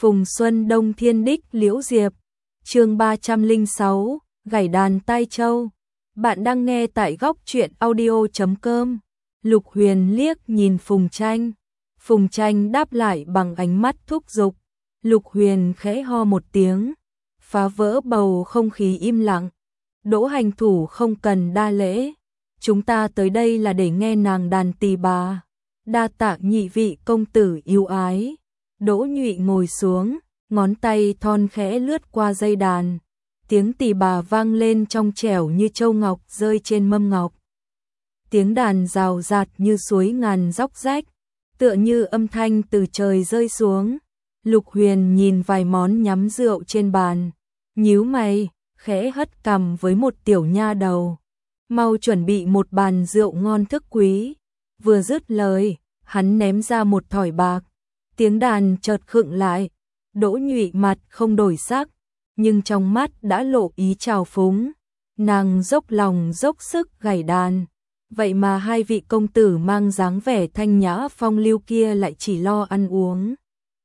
Phùng Xuân Đông Thiên Đích Liễu Diệp. Chương 306, gảy đàn tai châu. Bạn đang nghe tại góc truyện audio.com. Lục Huyền liếc nhìn Phùng Tranh. Phùng Tranh đáp lại bằng ánh mắt thúc giục. Lục Huyền khẽ ho một tiếng, phá vỡ bầu không khí im lặng. Đỗ hành thủ không cần đa lễ, chúng ta tới đây là để nghe nàng đàn tỳ bà. Đa tạ nhị vị công tử yêu ái. Đỗ Nhụy ngồi xuống, ngón tay thon khẽ lướt qua dây đàn. Tiếng tỳ bà vang lên trong trẻo như châu ngọc rơi trên mâm ngọc. Tiếng đàn rào rạt như suối ngàn róc rách, tựa như âm thanh từ trời rơi xuống. Lục Huyền nhìn vài món nhắm rượu trên bàn, nhíu mày, khẽ hất cằm với một tiểu nha đầu. Mau chuẩn bị một bàn rượu ngon thức quý. Vừa dứt lời, hắn ném ra một thỏi bạc. Tiếng đàn chợt khựng lại. Đỗ Nhụy mặt không đổi sắc, nhưng trong mắt đã lộ ý trào phúng. Nàng dốc lòng dốc sức gảy đàn. Vậy mà hai vị công tử mang dáng vẻ thanh nhã phong lưu kia lại chỉ lo ăn uống.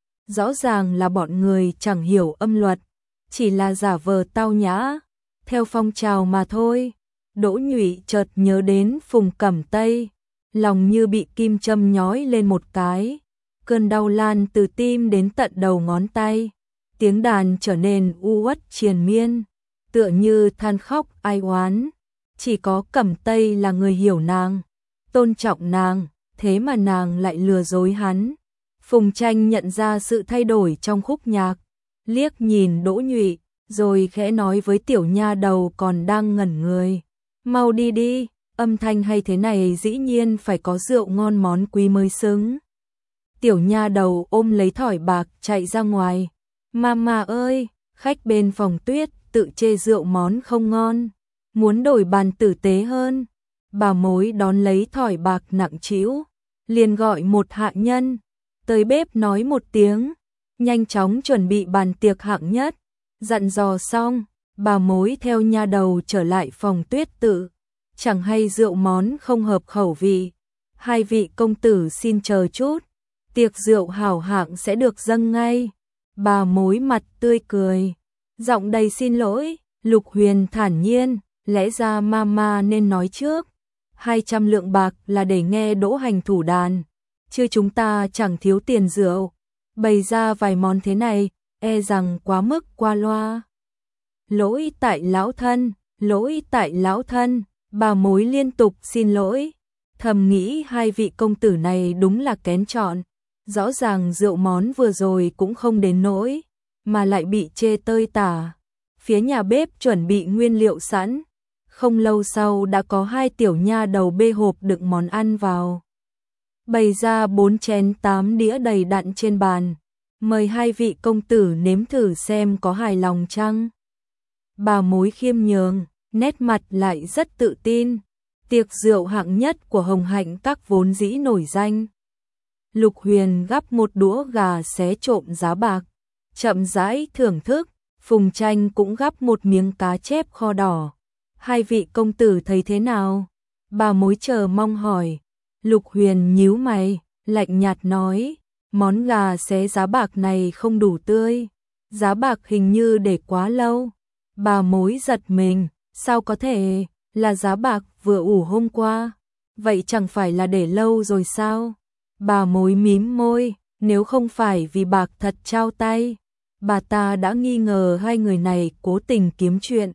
Rõ ràng là bọn người chẳng hiểu âm luật, chỉ là giả vờ tao nhã, theo phong trào mà thôi. Đỗ Nhụy chợt nhớ đến Phùng Cẩm Tây, lòng như bị kim châm nhói lên một cái. Cơn đau lan từ tim đến tận đầu ngón tay. Tiếng đàn trở nên u uất triền miên, tựa như than khóc ai oán. Chỉ có Cẩm Tây là người hiểu nàng, tôn trọng nàng, thế mà nàng lại lừa dối hắn. Phùng Tranh nhận ra sự thay đổi trong khúc nhạc, liếc nhìn Đỗ Nhụy, rồi khẽ nói với tiểu nha đầu còn đang ngẩn người. Mau đi đi, âm thanh hay thế này dĩ nhiên phải có rượu ngon món quý mới xứng. Tiểu nha đầu ôm lấy thỏi bạc chạy ra ngoài. Mama ơi, khách bên phòng Tuyết tự chê rượu món không ngon, muốn đổi bàn tử tế hơn. Bà mối đón lấy thỏi bạc nặng trĩu, liền gọi một hạ nhân tới bếp nói một tiếng, nhanh chóng chuẩn bị bàn tiệc hạng nhất. Dặn dò xong, bà mối theo nha đầu trở lại phòng Tuyết tự. Chẳng hay rượu món không hợp khẩu vị, hai vị công tử xin chờ chút, tiệc rượu hảo hạng sẽ được dâng ngay. Bà mối mặt tươi cười, giọng đầy xin lỗi. Lục Huyền thản nhiên, lẽ ra mama nên nói trước. 200 lượng bạc là để nghe Đỗ hành thủ đàn, chứ chúng ta chẳng thiếu tiền rượu. Bày ra vài món thế này, e rằng quá mức qua loa. Lỗi tại lão thân, lỗi tại lão thân. Bà mối liên tục xin lỗi, thầm nghĩ hai vị công tử này đúng là kén chọn. Rõ ràng rượu món vừa rồi cũng không đến nỗi, mà lại bị chê tơi tả. Phía nhà bếp chuẩn bị nguyên liệu sẵn, không lâu sau đã có hai tiểu nha đầu bê hộp đựng món ăn vào. Bày ra 4 chén 8 đĩa đầy đặn trên bàn, mời hai vị công tử nếm thử xem có hài lòng chăng. Bà mối khiêm nhường, nét mặt lại rất tự tin. Tiệc rượu hạng nhất của Hồng Hạnh các vốn dĩ nổi danh. Lục Huyền gắp một đũa gà xé trộm giá bạc, chậm rãi thưởng thức. Phùng Tranh cũng gắp một miếng cá chép kho đỏ. Hai vị công tử thấy thế nào? Bà mối chờ mong hỏi. Lục Huyền nhíu mày, lạnh nhạt nói, món gà xé giá bạc này không đủ tươi, giá bạc hình như để quá lâu. Bà mối giật mình, sao có thể, là giá bạc vừa ủ hôm qua, vậy chẳng phải là để lâu rồi sao? Bà mối mím môi, nếu không phải vì bạc thật trao tay, bà ta đã nghi ngờ hai người này cố tình kiếm chuyện.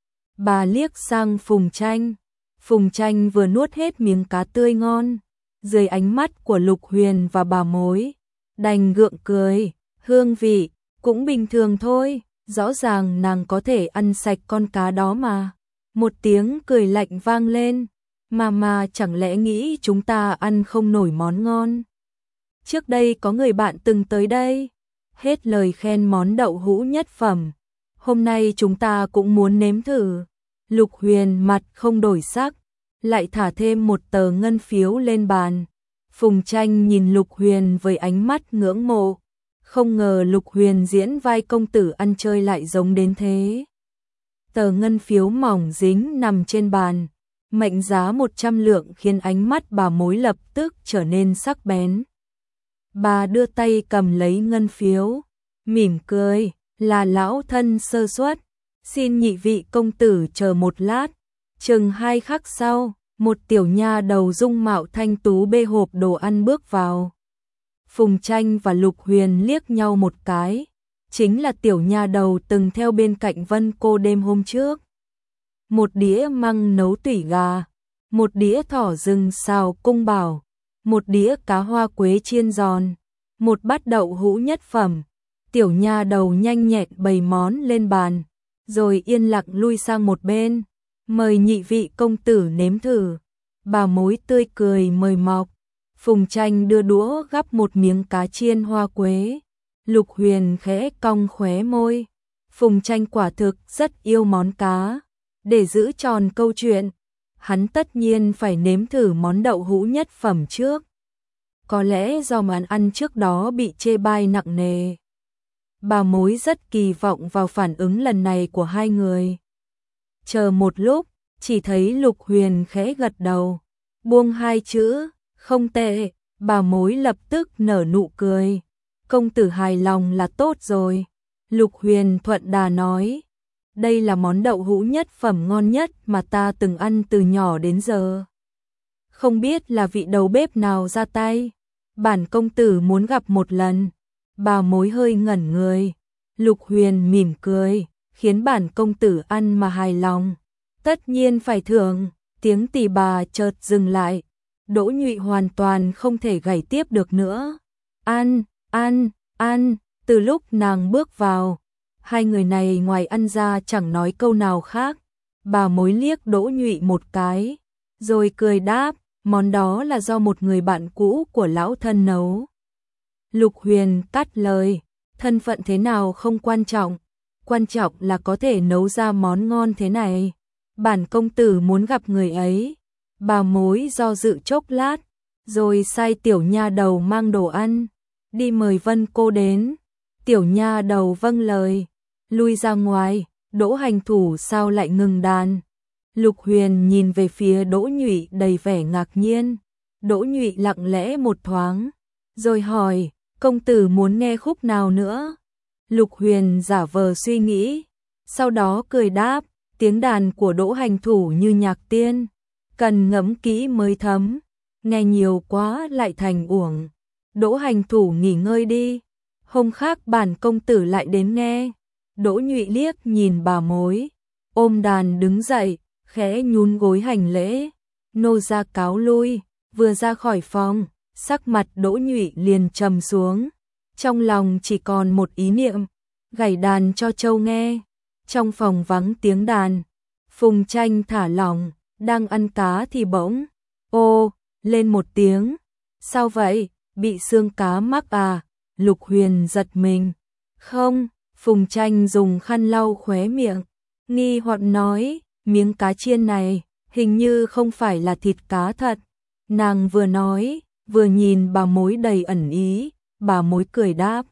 Bà liếc sang Phùng Tranh. Phùng Tranh vừa nuốt hết miếng cá tươi ngon, dưới ánh mắt của Lục Huyền và bà mối, đành gượng cười, hương vị cũng bình thường thôi, rõ ràng nàng có thể ăn sạch con cá đó mà. Một tiếng cười lạnh vang lên, mama chẳng lẽ nghĩ chúng ta ăn không nổi món ngon? Trước đây có người bạn từng tới đây, hết lời khen món đậu hũ nhất phẩm, hôm nay chúng ta cũng muốn nếm thử. Lục Huyền mặt không đổi sắc, lại thả thêm một tờ ngân phiếu lên bàn. Phùng Tranh nhìn Lục Huyền với ánh mắt ngưỡng mộ, không ngờ Lục Huyền diễn vai công tử ăn chơi lại giống đến thế. Tờ ngân phiếu mỏng dính nằm trên bàn, mệnh giá 100 lượng khiến ánh mắt bà mối lập tức trở nên sắc bén. Bà đưa tay cầm lấy ngân phiếu, mỉm cười, là lão thân sơ suất, xin nhị vị công tử chờ một lát. Chừng 2 khắc sau, một tiểu nha đầu dung mạo thanh tú bê hộp đồ ăn bước vào. Phùng Tranh và Lục Huyền liếc nhau một cái, chính là tiểu nha đầu từng theo bên cạnh Vân Cô đêm hôm trước. Một đĩa măng nấu tủy gà, một đĩa thỏ rừng xào cung bảo, một đĩa cá hoa quế chiên giòn, một bát đậu hũ nhất phẩm. Tiểu nha đầu nhanh nhẹn bày món lên bàn, rồi yên lặng lui sang một bên. Mời nhị vị công tử nếm thử. Bà mối tươi cười mời mọc. Phùng Tranh đưa đũa gắp một miếng cá chiên hoa quế. Lục Huyền khẽ cong khóe môi. Phùng Tranh quả thực rất yêu món cá. Để giữ tròn câu chuyện, hắn tất nhiên phải nếm thử món đậu hũ nhất phẩm trước. Có lẽ do món ăn trước đó bị chê bai nặng nề. Bà mối rất kỳ vọng vào phản ứng lần này của hai người. Chờ một lúc, chỉ thấy Lục Huyền khẽ gật đầu, buông 2 chữ, không tệ. Bà mối lập tức nở nụ cười. Công tử hài lòng là tốt rồi. Lục Huyền thuận đà nói, đây là món đậu hũ nhất phẩm ngon nhất mà ta từng ăn từ nhỏ đến giờ. Không biết là vị đầu bếp nào ra tay. Bản công tử muốn gặp một lần. Bà mối hơi ngẩn người. Lục Huyền mỉm cười, khiến bản công tử ăn mà hài lòng, tất nhiên phải thưởng. Tiếng tỳ bà chợt dừng lại. Đỗ Nhụy hoàn toàn không thể gảy tiếp được nữa. Ăn, ăn, ăn. Từ lúc nàng bước vào, hai người này ngoài ăn ra chẳng nói câu nào khác. Bà mối liếc Đỗ Nhụy một cái, rồi cười đáp, món đó là do một người bạn cũ của lão thân nấu. Lục Huyền cắt lời, thân phận thế nào không quan trọng, quan trọng là có thể nấu ra món ngon thế này. Bản công tử muốn gặp người ấy. Bà mối do dự chốc lát, rồi sai tiểu nha đầu mang đồ ăn, đi mời Vân cô đến. Tiểu nha đầu vâng lời, lui ra ngoài. Đỗ hành thủ sao lại ngừng đàn? Lục Huyền nhìn về phía Đỗ Nhụy đầy vẻ ngạc nhiên. Đỗ Nhụy lặng lẽ một thoáng, rồi hỏi, công tử muốn nghe khúc nào nữa? Lục Huyền giả vờ suy nghĩ, sau đó cười đáp, tiếng đàn của Đỗ hành thủ như nhạc tiên, cần ngẫm kỹ mới thấm, nghe nhiều quá lại thành uổng. Đỗ hành thủ nghỉ ngơi đi, hôm khác bản công tử lại đến nghe. Đỗ Nhụy liếc nhìn bà mối, ôm đàn đứng dậy, khẽ nhún gối hành lễ. Nô gia cáo lui. Vừa ra khỏi phòng, sắc mặt Đỗ Nhụy liền trầm xuống, trong lòng chỉ còn một ý niệm, gảy đàn cho trâu nghe. Trong phòng vắng tiếng đàn, Phùng Tranh thả lỏng, đang ăn cá thì bỗng ô lên một tiếng. Sao vậy, bị xương cá mắc à? Lục Huyền giật mình. Không. Phùng Tranh dùng khăn lau khóe miệng, nghi hoặc nói, miếng cá chiên này hình như không phải là thịt cá thật. Nàng vừa nói, vừa nhìn bà mối đầy ẩn ý. Bà mối cười đáp,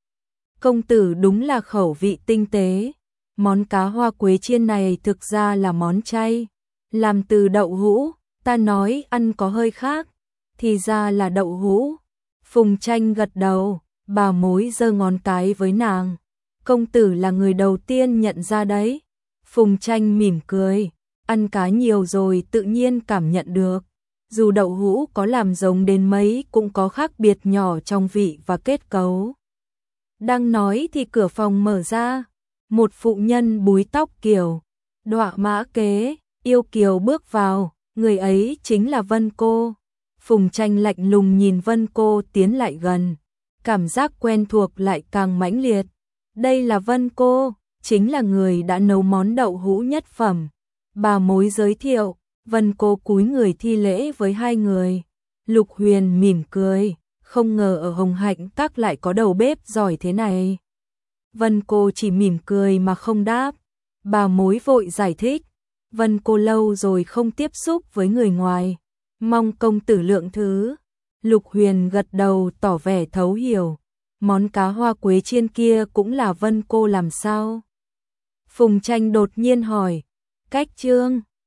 công tử đúng là khẩu vị tinh tế. Món cá hoa quế chiên này thực ra là món chay, làm từ đậu hũ. Ta nói ăn có hơi khác, thì ra là đậu hũ. Phùng Tranh gật đầu, bà mối giơ ngón cái với nàng. Công tử là người đầu tiên nhận ra đấy. Phùng Tranh mỉm cười, ăn cá nhiều rồi tự nhiên cảm nhận được. Dù đậu hũ có làm giống đến mấy cũng có khác biệt nhỏ trong vị và kết cấu. Đang nói thì cửa phòng mở ra. Một phụ nhân búi tóc kiều, đọa mã kế, yêu kiều bước vào. Người ấy chính là Vân cô. Phùng Tranh lạnh lùng nhìn Vân cô tiến lại gần, cảm giác quen thuộc lại càng mãnh liệt. Đây là Vân cô, chính là người đã nấu món đậu hũ nhất phẩm. Bà mối giới thiệu. Vân cô cúi người thi lễ với hai người. Lục Huyền mỉm cười, không ngờ ở Hồng Hạnh Các lại có đầu bếp giỏi thế này. Vân cô chỉ mỉm cười mà không đáp. Bà mối vội giải thích, Vân cô lâu rồi không tiếp xúc với người ngoài, mong công tử lượng thứ. Lục Huyền gật đầu tỏ vẻ thấu hiểu. Món cá hoa quế chiên kia cũng là Vân cô làm sao? Phùng Tranh đột nhiên hỏi. Cách chương